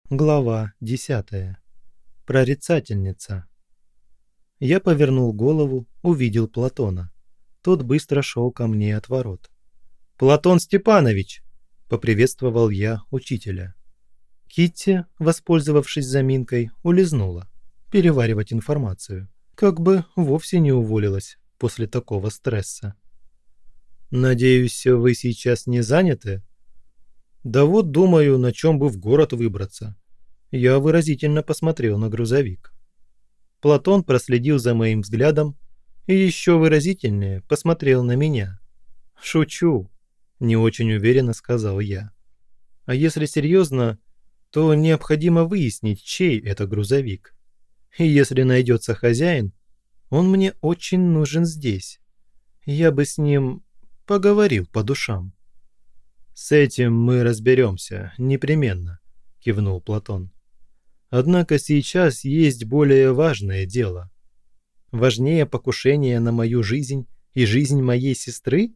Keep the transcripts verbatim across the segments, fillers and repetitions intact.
Глава десятая. Прорицательница. Я повернул голову, увидел Платона. Тот быстро шел ко мне от ворот. «Платон Степанович!» – поприветствовал я учителя. Китти, воспользовавшись заминкой, улизнула. Переваривать информацию. Как бы вовсе не уволилась после такого стресса. «Надеюсь, вы сейчас не заняты?» «Да вот думаю, на чем бы в город выбраться». Я выразительно посмотрел на грузовик. Платон проследил за моим взглядом и еще выразительнее посмотрел на меня. «Шучу», – не очень уверенно сказал я. «А если серьезно, то необходимо выяснить, чей это грузовик. И если найдется хозяин, он мне очень нужен здесь. Я бы с ним поговорил по душам». «С этим мы разберемся, непременно», – кивнул Платон. «Однако сейчас есть более важное дело. Важнее покушения на мою жизнь и жизнь моей сестры?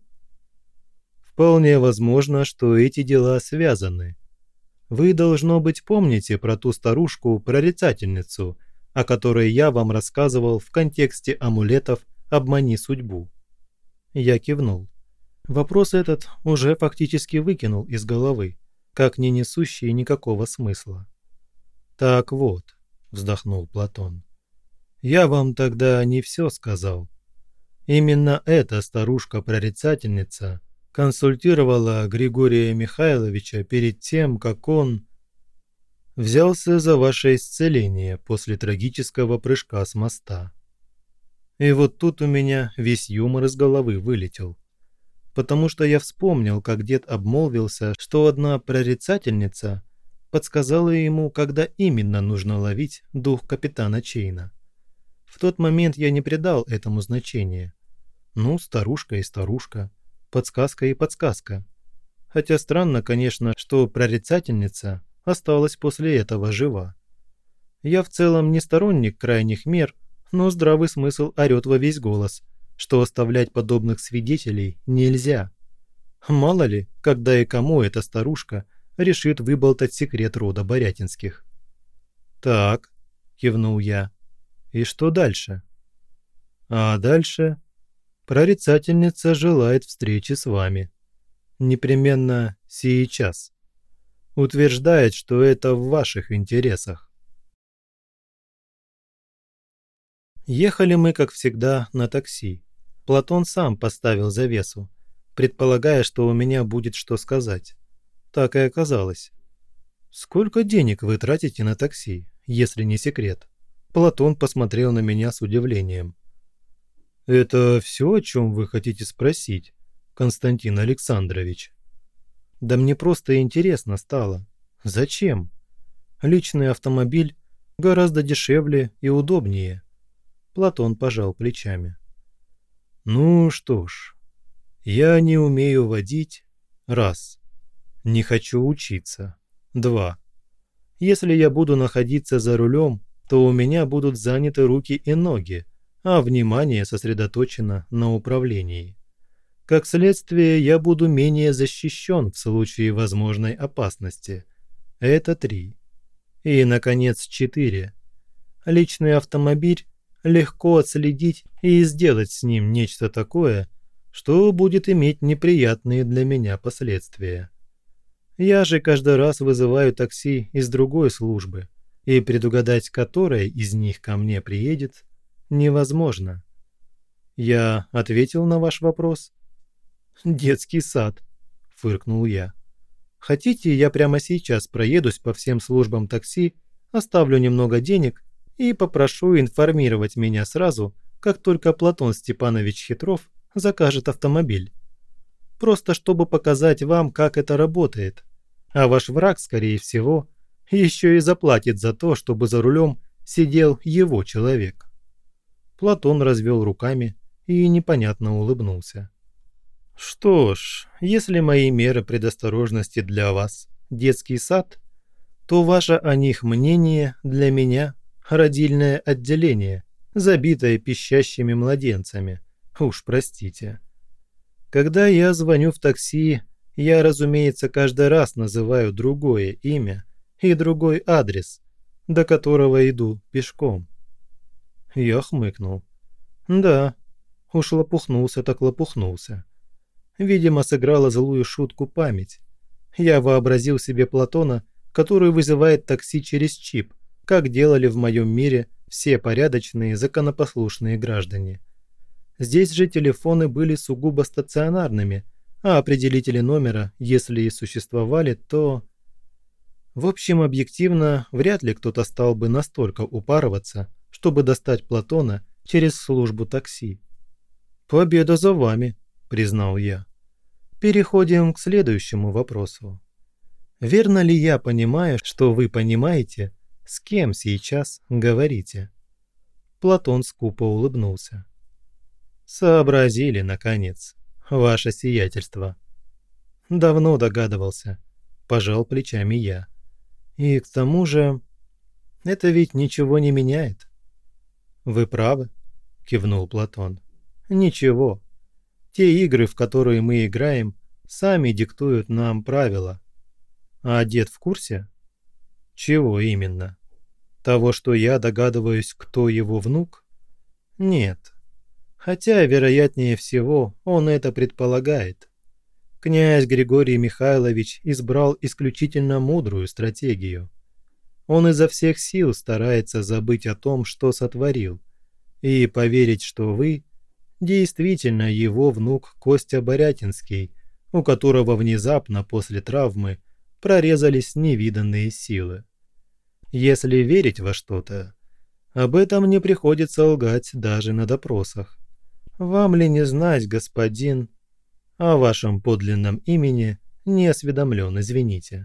Вполне возможно, что эти дела связаны. Вы, должно быть, помните про ту старушку-прорицательницу, о которой я вам рассказывал в контексте амулетов «Обмани судьбу». Я кивнул. Вопрос этот уже фактически выкинул из головы, как не несущий никакого смысла. «Так вот», – вздохнул Платон, – «я вам тогда не все сказал. Именно эта старушка-прорицательница консультировала Григория Михайловича перед тем, как он взялся за ваше исцеление после трагического прыжка с моста». И вот тут у меня весь юмор из головы вылетел. Потому что я вспомнил, как дед обмолвился, что одна прорицательница подсказала ему, когда именно нужно ловить дух капитана Чейна. В тот момент я не придал этому значения. Ну, старушка и старушка, подсказка и подсказка. Хотя странно, конечно, что прорицательница осталась после этого жива. Я в целом не сторонник крайних мер, но здравый смысл орёт во весь голос, что оставлять подобных свидетелей нельзя. Мало ли, когда и кому эта старушка решит выболтать секрет рода Борятинских. «Так», – кивнул я, – «и что дальше?» «А дальше прорицательница желает встречи с вами. Непременно сейчас. Утверждает, что это в ваших интересах». Ехали мы, как всегда, на такси. Платон сам поставил завесу, предполагая, что у меня будет что сказать. Так и оказалось. «Сколько денег вы тратите на такси, если не секрет?» Платон посмотрел на меня с удивлением. «Это все, о чем вы хотите спросить, Константин Александрович?» «Да мне просто интересно стало. Зачем? Личный автомобиль гораздо дешевле и удобнее». Платон пожал плечами. «Ну что ж, я не умею водить. Раз. Не хочу учиться. Два. Если я буду находиться за рулем, то у меня будут заняты руки и ноги, а внимание сосредоточено на управлении. Как следствие, я буду менее защищен в случае возможной опасности. Это три. И, наконец, четыре. Личный автомобиль легко отследить и сделать с ним нечто такое, что будет иметь неприятные для меня последствия. Я же каждый раз вызываю такси из другой службы, и предугадать, которая из них ко мне приедет, невозможно. Я ответил на ваш вопрос?» «Детский сад», – фыркнул я. «Хотите, я прямо сейчас проедусь по всем службам такси, оставлю немного денег и попрошу информировать меня сразу, как только Платон Степанович Хитров закажет автомобиль. Просто чтобы показать вам, как это работает. А ваш враг, скорее всего, еще и заплатит за то, чтобы за рулем сидел его человек». Платон развел руками и непонятно улыбнулся. «Что ж, если мои меры предосторожности для вас – детский сад, то ваше о них мнение для меня – родильное отделение, забитое пищащими младенцами. Уж простите. Когда я звоню в такси, я, разумеется, каждый раз называю другое имя и другой адрес, до которого иду пешком». Я хмыкнул. «Да, уж лопухнулся так лопухнулся. Видимо, сыграла злую шутку память. Я вообразил себе Платона, который вызывает такси через чип, как делали в моем мире все порядочные, законопослушные граждане. Здесь же телефоны были сугубо стационарными, а определители номера, если и существовали, то... В общем, объективно, вряд ли кто-то стал бы настолько упарываться, чтобы достать Платона через службу такси. «Победа за вами», – признал я. Переходим к следующему вопросу. Верно ли я понимаю, что вы понимаете, с кем сейчас говорите? Платон скупо улыбнулся. Сообразили, наконец, ваше сиятельство. Давно догадывался, пожал плечами я. И к тому же, это ведь ничего не меняет. Вы правы, кивнул Платон. Ничего. Те игры, в которые мы играем, сами диктуют нам правила. А дед в курсе? Чего именно? Того, что я догадываюсь, кто его внук? Нет. Хотя, вероятнее всего, он это предполагает. Князь Григорий Михайлович избрал исключительно мудрую стратегию. Он изо всех сил старается забыть о том, что сотворил, и поверить, что вы действительно его внук Костя Борятинский, у которого внезапно после травмы прорезались невиданные силы. Если верить во что-то, об этом не приходится лгать даже на допросах. Вам ли не знать, господин, о вашем подлинном имени не осведомлен, извините.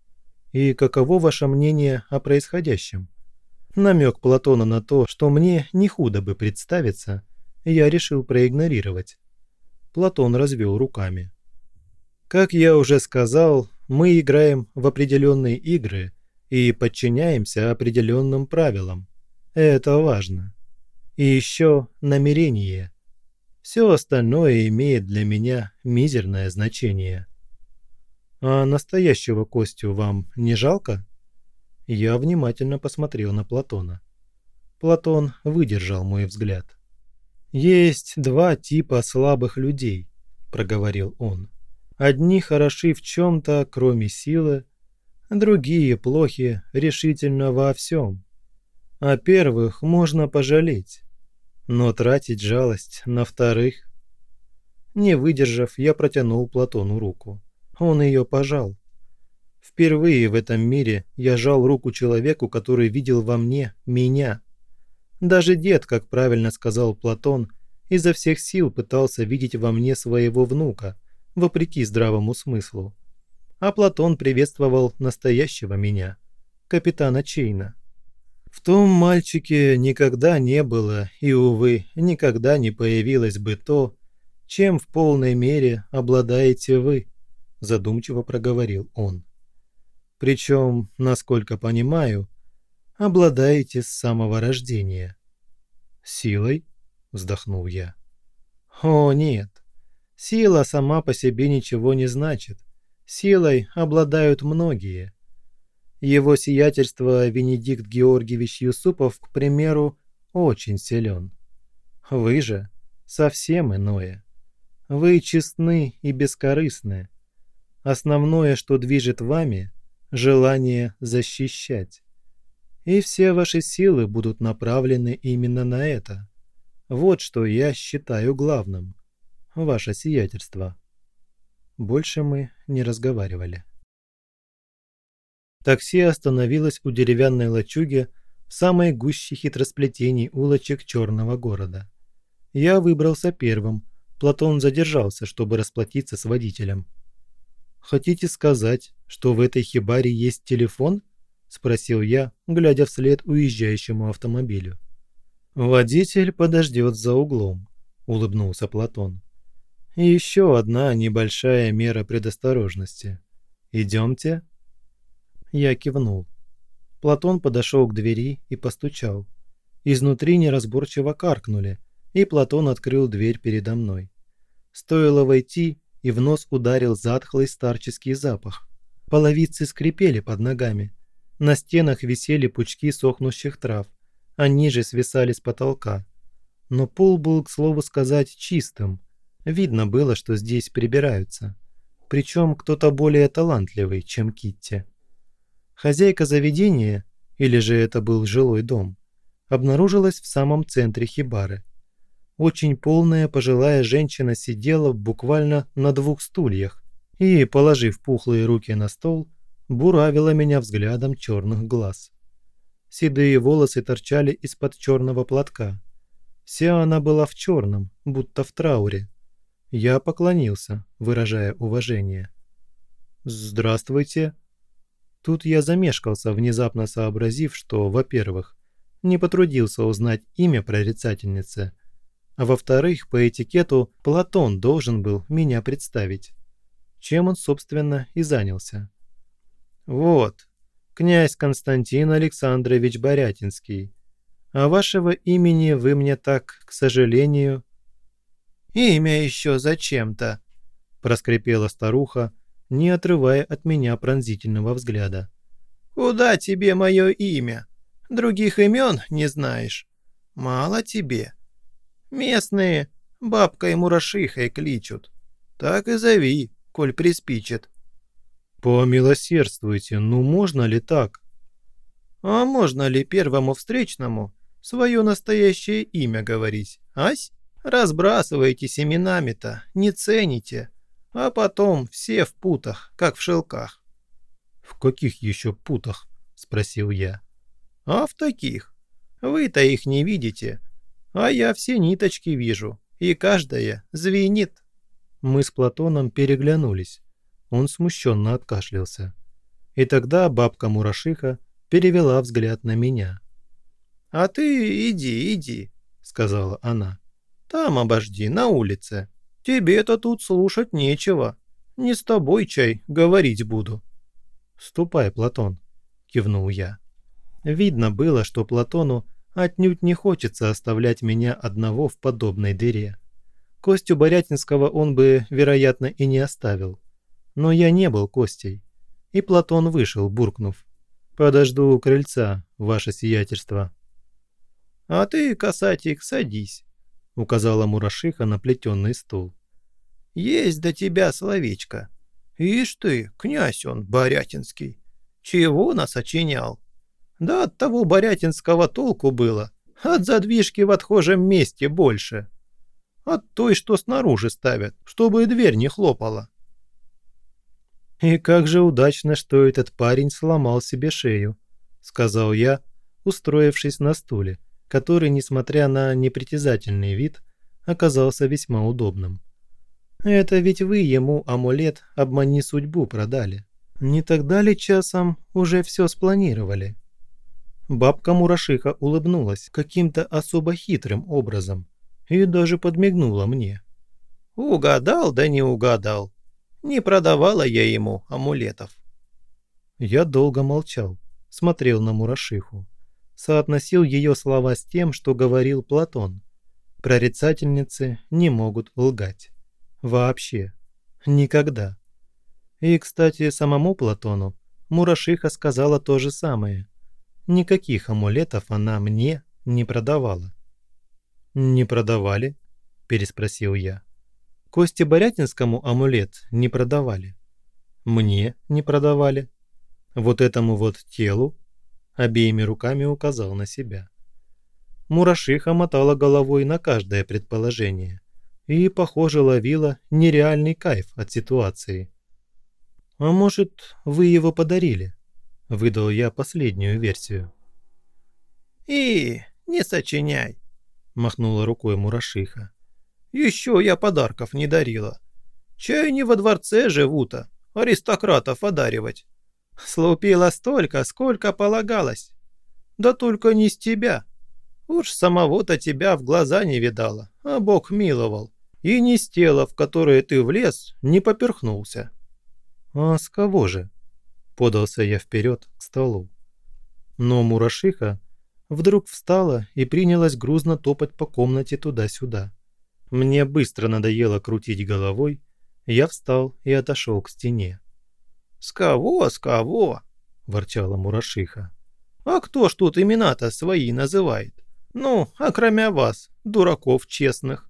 И каково ваше мнение о происходящем? Намек Платона на то, что мне не худо бы представиться, я решил проигнорировать. Платон развел руками. Как я уже сказал, мы играем в определенные игры и подчиняемся определенным правилам. Это важно. И еще намерение. Все остальное имеет для меня мизерное значение. А настоящего Костю вам не жалко? Я внимательно посмотрел на Платона. Платон выдержал мой взгляд. «Есть два типа слабых людей», – проговорил он. «Одни хороши в чем-то, кроме силы, другие плохи решительно во всем. О первых можно пожалеть, но тратить жалость на вторых...» Не выдержав, я протянул Платону руку. Он ее пожал. Впервые в этом мире я жал руку человеку, который видел во мне меня. Даже дед, как правильно сказал Платон, изо всех сил пытался видеть во мне своего внука, вопреки здравому смыслу. А Платон приветствовал настоящего меня, капитана Чейна. В том мальчике никогда не было и, увы, никогда не появилось бы то, чем в полной мере обладаете вы, задумчиво проговорил он. Причем, насколько понимаю, обладаете с самого рождения. Силой? Вздохнул я. О, нет. Сила сама по себе ничего не значит. Силой обладают многие. Его сиятельство Венедикт Георгиевич Юсупов, к примеру, очень силен. Вы же совсем иное. Вы честны и бескорыстны. Основное, что движет вами – желание защищать. И все ваши силы будут направлены именно на это. Вот что я считаю главным. Ваше сиятельство. Больше мы не разговаривали. Такси остановилось у деревянной лачуги в самой гуще хитросплетений улочек черного города. Я выбрался первым. Платон задержался, чтобы расплатиться с водителем. «Хотите сказать, что в этой хибаре есть телефон?» – спросил я, глядя вслед уезжающему автомобилю. «Водитель подождет за углом», – улыбнулся Платон. «И еще одна небольшая мера предосторожности. Идемте?» Я кивнул. Платон подошел к двери и постучал. Изнутри неразборчиво каркнули, и Платон открыл дверь передо мной. Стоило войти, и в нос ударил затхлый старческий запах. Половицы скрипели под ногами. На стенах висели пучки сохнущих трав, а ниже свисали с потолка. Но пол был, к слову сказать, чистым. Видно было, что здесь прибираются. Причем кто-то более талантливый, чем Китти. Хозяйка заведения, или же это был жилой дом, обнаружилась в самом центре хибары. Очень полная пожилая женщина сидела буквально на двух стульях и, положив пухлые руки на стол, буравила меня взглядом черных глаз. Седые волосы торчали из-под черного платка. Вся она была в черном, будто в трауре. Я поклонился, выражая уважение. «Здравствуйте». Тут я замешкался, внезапно сообразив, что, во-первых, не потрудился узнать имя прорицательницы, а во-вторых, по этикету Платон должен был меня представить. Чем он, собственно, и занялся. «Вот, князь Константин Александрович Борятинский. А вашего имени вы мне так, к сожалению...» «Имя еще зачем-то», – проскрипела старуха, не отрывая от меня пронзительного взгляда. «Куда тебе мое имя? Других имен не знаешь. Мало тебе. Местные бабкой-мурашихой кличут. Так и зови, коль приспичит». «Помилосердствуйте, ну можно ли так?» «А можно ли первому встречному свое настоящее имя говорить, ась? Разбрасываетесь именами-то, не цените, а потом все в путах, как в шелках». «В каких еще путах?» – спросил я. «А в таких. Вы-то их не видите, а я все ниточки вижу, и каждая звенит». Мы с Платоном переглянулись. Он смущенно откашлялся. И тогда бабка-мурашиха перевела взгляд на меня. «А ты иди, иди», – сказала она. «Там обожди, на улице. Тебе-то тут слушать нечего. Не с тобой, чай, говорить буду». «Ступай, Платон», – кивнул я. Видно было, что Платону отнюдь не хочется оставлять меня одного в подобной дыре. Костю Борятинского он бы, вероятно, и не оставил. Но я не был Костей. И Платон вышел, буркнув: «Подожду у крыльца, ваше сиятельство». «А ты, касатик, садись», — указала мурашиха на плетеный стул. «Есть до тебя словечко. Ишь ты, князь он, Борятинский. Чего нас очинял? Да от того Борятинского толку было, от задвижки в отхожем месте больше. От той, что снаружи ставят, чтобы дверь не хлопала». «И как же удачно, что этот парень сломал себе шею», — сказал я, устроившись на стуле, который, несмотря на непритязательный вид, оказался весьма удобным. «Это ведь вы ему амулет «Обмани судьбу» продали. Не тогда ли часом уже все спланировали?» Бабка-мурашиха улыбнулась каким-то особо хитрым образом и даже подмигнула мне. «Угадал, да не угадал. Не продавала я ему амулетов». Я долго молчал, смотрел на мурашиху, соотносил ее слова с тем, что говорил Платон. Прорицательницы не могут лгать. Вообще. Никогда. И, кстати, самому Платону мурашиха сказала то же самое. Никаких амулетов она мне не продавала. «Не продавали?» – переспросил я. «Косте Борятинскому амулет не продавали. Мне не продавали. Вот этому вот телу», – обеими руками указал на себя. Мурашиха мотала головой на каждое предположение и, похоже, ловила нереальный кайф от ситуации. «А может, вы его подарили?» – выдал я последнюю версию. «И не сочиняй», – махнула рукой мурашиха. «Еще я подарков не дарила. Чай не во дворце живу-то, аристократов одаривать. Слупила столько, сколько полагалось. Да только не с тебя. Уж самого-то тебя в глаза не видала, а Бог миловал. И не с тела, в которое ты влез, не поперхнулся». «А с кого же?» – подался я вперед к столу. Но мурашиха вдруг встала и принялась грузно топать по комнате туда-сюда. Мне быстро надоело крутить головой, я встал и отошел к стене. «С кого, с кого? ворчала Мурашиха. «А кто ж тут имена-то свои называет? Ну, окромя вас, дураков честных».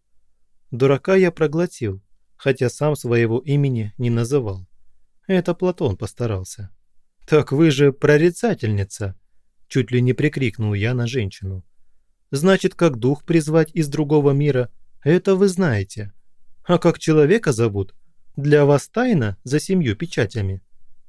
Дурака я проглотил, хотя сам своего имени не называл. Это Платон постарался. «Так вы же прорицательница!» – чуть ли не прикрикнул я на женщину. «Значит, как дух призвать из другого мира, это вы знаете. А как человека зовут? Для вас тайна за семью печатями?»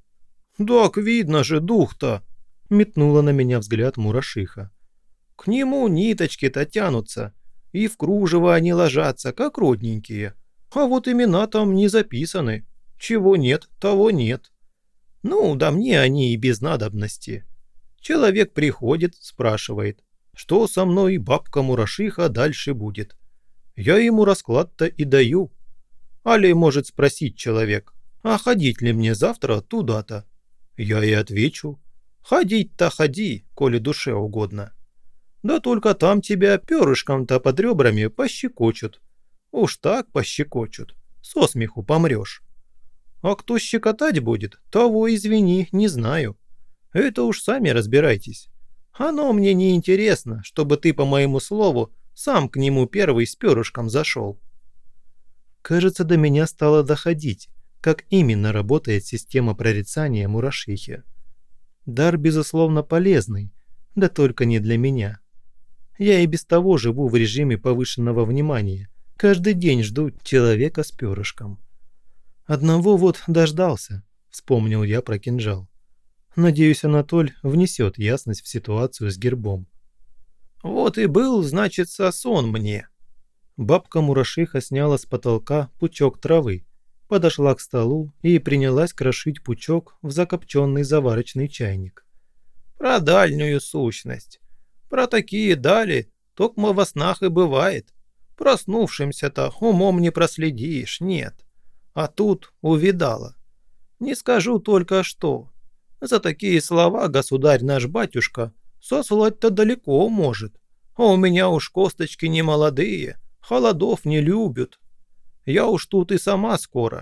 «Так видно же дух-то!» – метнула на меня взгляд Мурашиха. «К нему ниточки-то тянутся, и в кружево они ложатся, как родненькие. А вот имена там не записаны. Чего нет, того нет. Ну, да мне они и без надобности. Человек приходит, спрашивает, что со мной бабка Мурашиха дальше будет. Я ему расклад-то и даю. Али может спросить человек, а ходить ли мне завтра туда-то? Я и отвечу, ходить-то ходи, коли душе угодно. Да только там тебя перышком-то под ребрами пощекочут. Уж так пощекочут, со смеху помрешь. А кто щекотать будет, того, извини, не знаю. Это уж сами разбирайтесь. Оно мне не интересно, чтобы ты, по моему слову, сам к нему первый с перышком зашел». Кажется, до меня стало доходить, как именно работает система прорицания Мурашихи. Дар, безусловно, полезный, да только не для меня. Я и без того живу в режиме повышенного внимания, каждый день жду человека с перышком. Одного вот дождался, вспомнил я про кинжал. Надеюсь, Анатоль внесет ясность в ситуацию с гербом. «Вот и был, значит, сон мне». Бабка Мурашиха сняла с потолка пучок травы, подошла к столу и принялась крошить пучок в закопченный заварочный чайник. «Про дальнюю сущность. Про такие дали, токмо во снах и бывает. Проснувшимся-то умом не проследишь, нет. А тут увидала. Не скажу только что. За такие слова государь наш батюшка сослать-то далеко может. А у меня уж косточки не молодые, холодов не любят. Я уж тут и сама скоро.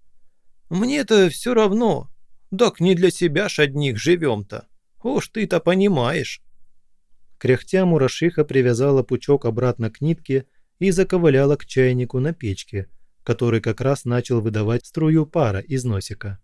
Мне-то все равно. Так не для себя ж одних живем-то. Уж ты-то понимаешь». Кряхтя Мурашиха привязала пучок обратно к нитке и заковыляла к чайнику на печке, который как раз начал выдавать струю пара из носика.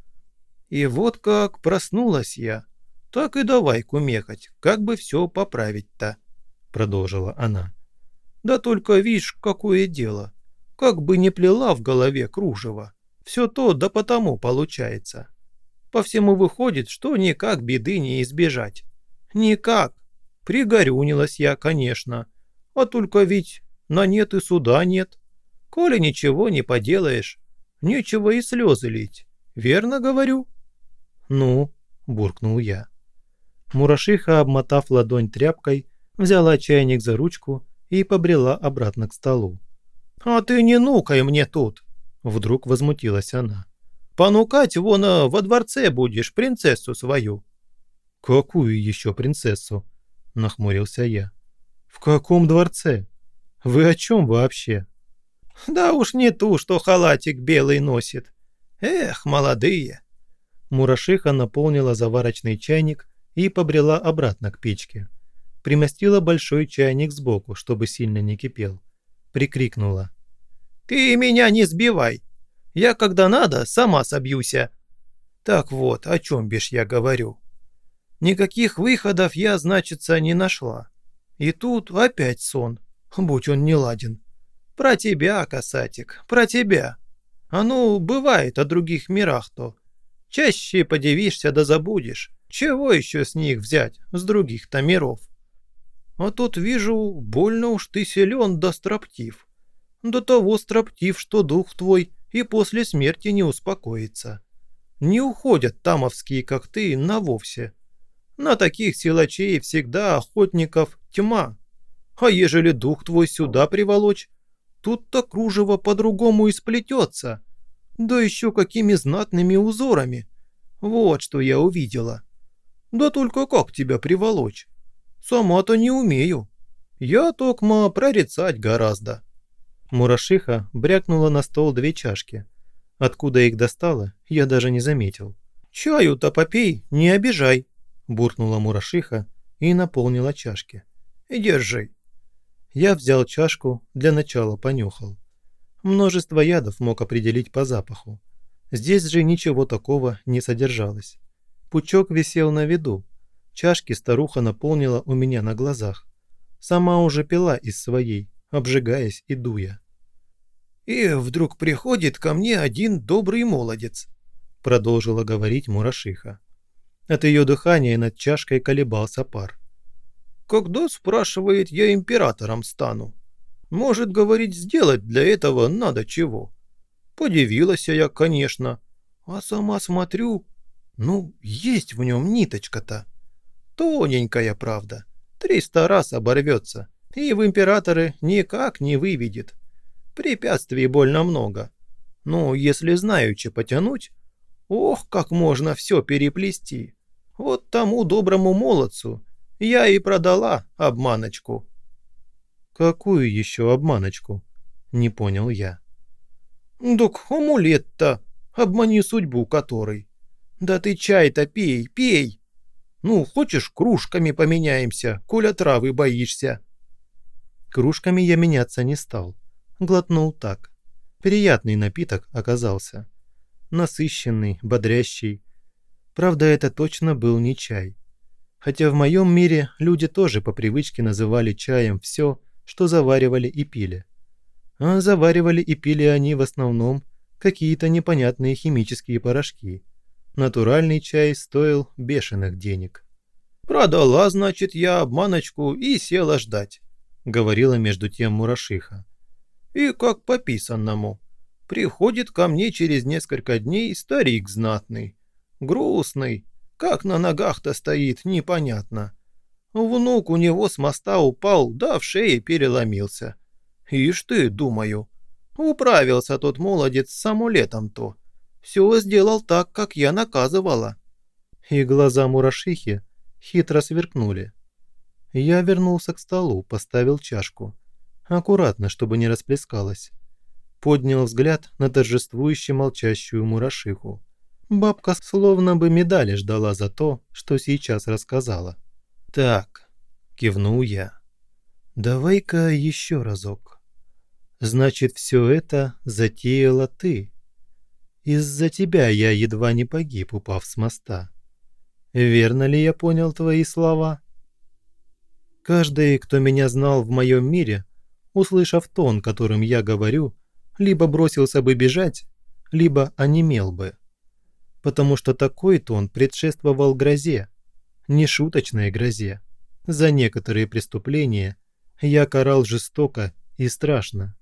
«И вот как проснулась я, так и давай кумекать, как бы все поправить-то», — продолжила она. «Да только видишь, какое дело. Как бы не плела в голове кружево, все то да потому получается. По всему выходит, что никак беды не избежать. Никак. Пригорюнилась я, конечно. А только ведь на нет и суда нет. Коли ничего не поделаешь, нечего и слезы лить. Верно говорю?» «Ну», – буркнул я. Мурашиха, обмотав ладонь тряпкой, взяла чайник за ручку и побрела обратно к столу. «А ты не нукай мне тут!» – вдруг возмутилась она. «Понукать вон во дворце будешь принцессу свою». «Какую еще принцессу?» – нахмурился я. «В каком дворце? Вы о чем вообще?» «Да уж не ту, что халатик белый носит. Эх, молодые!» Мурашиха наполнила заварочный чайник и побрела обратно к печке. Примостила большой чайник сбоку, чтобы сильно не кипел. Прикрикнула. «Ты меня не сбивай! Я, когда надо, сама собьюся!» Так вот, о чем бишь я говорю. Никаких выходов я, значится, не нашла. И тут опять сон, будь он неладен. Про тебя, касатик, про тебя. А ну, бывает о других мирах-то. Чаще подивишься да забудешь. Чего еще с них взять, с других-то миров? А тут вижу, больно уж ты силен да строптив. До того строптив, что дух твой и после смерти не успокоится. Не уходят тамовские, как ты, навовсе. На таких силачей всегда охотников тьма. А ежели дух твой сюда приволочь, тут-то кружево по-другому и сплетется. Да еще какими знатными узорами. Вот что я увидела. Да только как тебя приволочь? Сама-то не умею. Я токмо прорицать гораздо». Мурашиха брякнула на стол две чашки. Откуда их достала, я даже не заметил. «Чаю-то попей, не обижай», – буркнула Мурашиха и наполнила чашки. «Держи». Я взял чашку, для начала понюхал. Множество ядов мог определить по запаху. Здесь же ничего такого не содержалось. Пучок висел на виду. Чашки старуха наполнила у меня на глазах. Сама уже пила из своей, обжигаясь и дуя. «И вдруг приходит ко мне один добрый молодец», – продолжила говорить Мурашиха. От ее дыхания над чашкой колебался пар. «Когда, спрашивает, я императором стану? Может, говорить, сделать для этого надо чего?» Подивилась я, конечно, а сама смотрю, ну, есть в нем ниточка-то. Тоненькая, правда, триста раз оборвется, и в императоры никак не выведет. Препятствий больно много. Ну, если знаючи потянуть, ох, как можно все переплести. Вот тому доброму молодцу я и продала обманочку». «Какую еще обманочку?» – не понял я. «Док амулет-то, обмани судьбу который. Да ты чай-то пей, пей. Ну, хочешь, кружками поменяемся, коль отравы боишься». Кружками я меняться не стал. Глотнул так. Приятный напиток оказался. Насыщенный, бодрящий. Правда, это точно был не чай. Хотя в моем мире люди тоже по привычке называли чаем все, что заваривали и пили. А заваривали и пили они в основном какие-то непонятные химические порошки. Натуральный чай стоил бешеных денег. «Продала, значит, я обманочку и села ждать», — говорила между тем Мурашиха. «И как по писанному. Приходит ко мне через несколько дней старик знатный, грустный, как на ногах-то стоит, непонятно. Внук у него с моста упал, да в шее переломился. Ишь ты, думаю, управился тот молодец с амулетом-то. Все сделал так, как я наказывала». И глаза Мурашихи хитро сверкнули. Я вернулся к столу, поставил чашку. Аккуратно, чтобы не расплескалось. Поднял взгляд на торжествующе молчащую Мурашиху. Бабка словно бы медали ждала за то, что сейчас рассказала. «Так», – кивнул я, – «давай-ка еще разок. Значит, все это затеяла ты. Из-за тебя я едва не погиб, упав с моста. Верно ли я понял твои слова?» Каждый, кто меня знал в моем мире, услышав тон, которым я говорю, либо бросился бы бежать, либо онемел бы. Потому что такой тон предшествовал грозе, нешуточной грозе. За некоторые преступления я карал жестоко и страшно.